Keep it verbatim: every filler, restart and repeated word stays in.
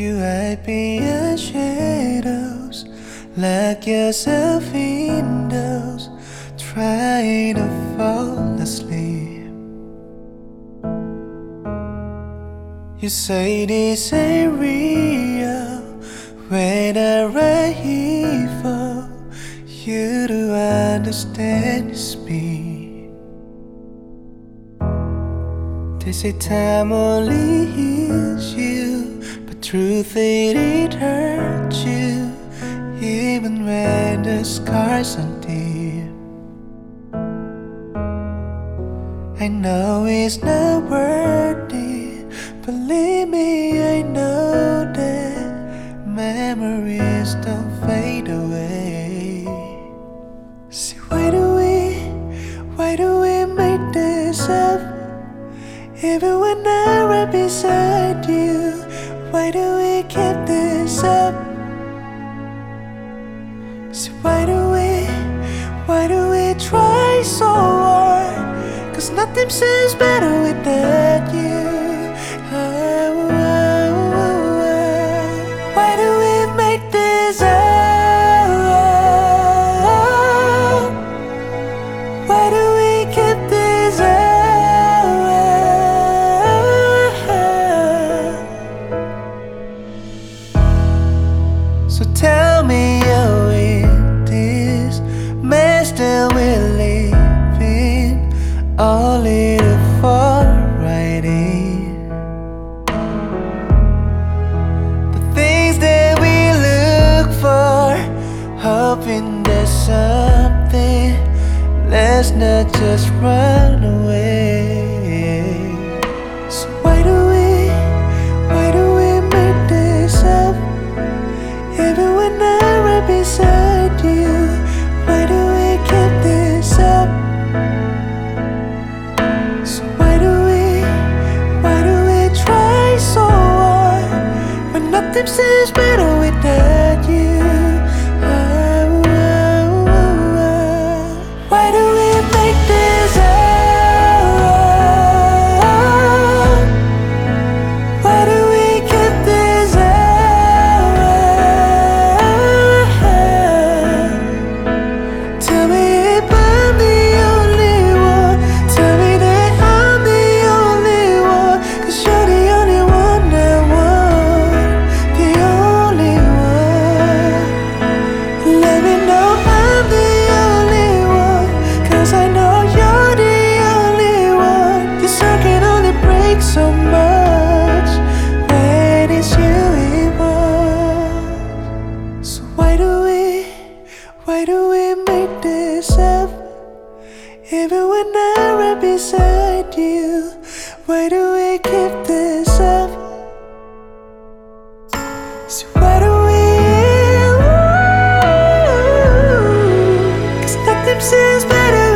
You hide behind shadows, lock yourself indoors, trying to fall asleep. You say this ain't real, when I'm right here for you to understand the speed. They say time only heals you, but truth it, it hurts you, even when the scars are deep. I know it's not worth it, believe me, I know that memories don't fade away. See, why do we, why do we make this up? Even when I'm right beside you, why do we keep this up? See, why do we, why do we try so hard? Cause nothing seems better without you. Oh, oh, oh, oh. Why do we make this up? Why do we keep this up? So tell me you're in this mess that we're living, all it'll fall right in. The things that we look for, hoping there's something, let's not just run away. So why do we, why do we make this up? Even when I'm right beside you, why do we keep this up? So why do we, why do we try so hard when nothing seems better without you? Oh, oh, oh, oh. Why do we make this up? Why do we keep this up? Tell me if I'm the only one, tell me that I'm the only one, cause you're the only one I want, the only one. Let me know I'm the only one, cause I know you're the only one. This heart can only break so much when it's you involved. So why do we, why do we make this up? Even when I'm right beside you, why do we keep this up? So why do we, ooh, cause nothing seems better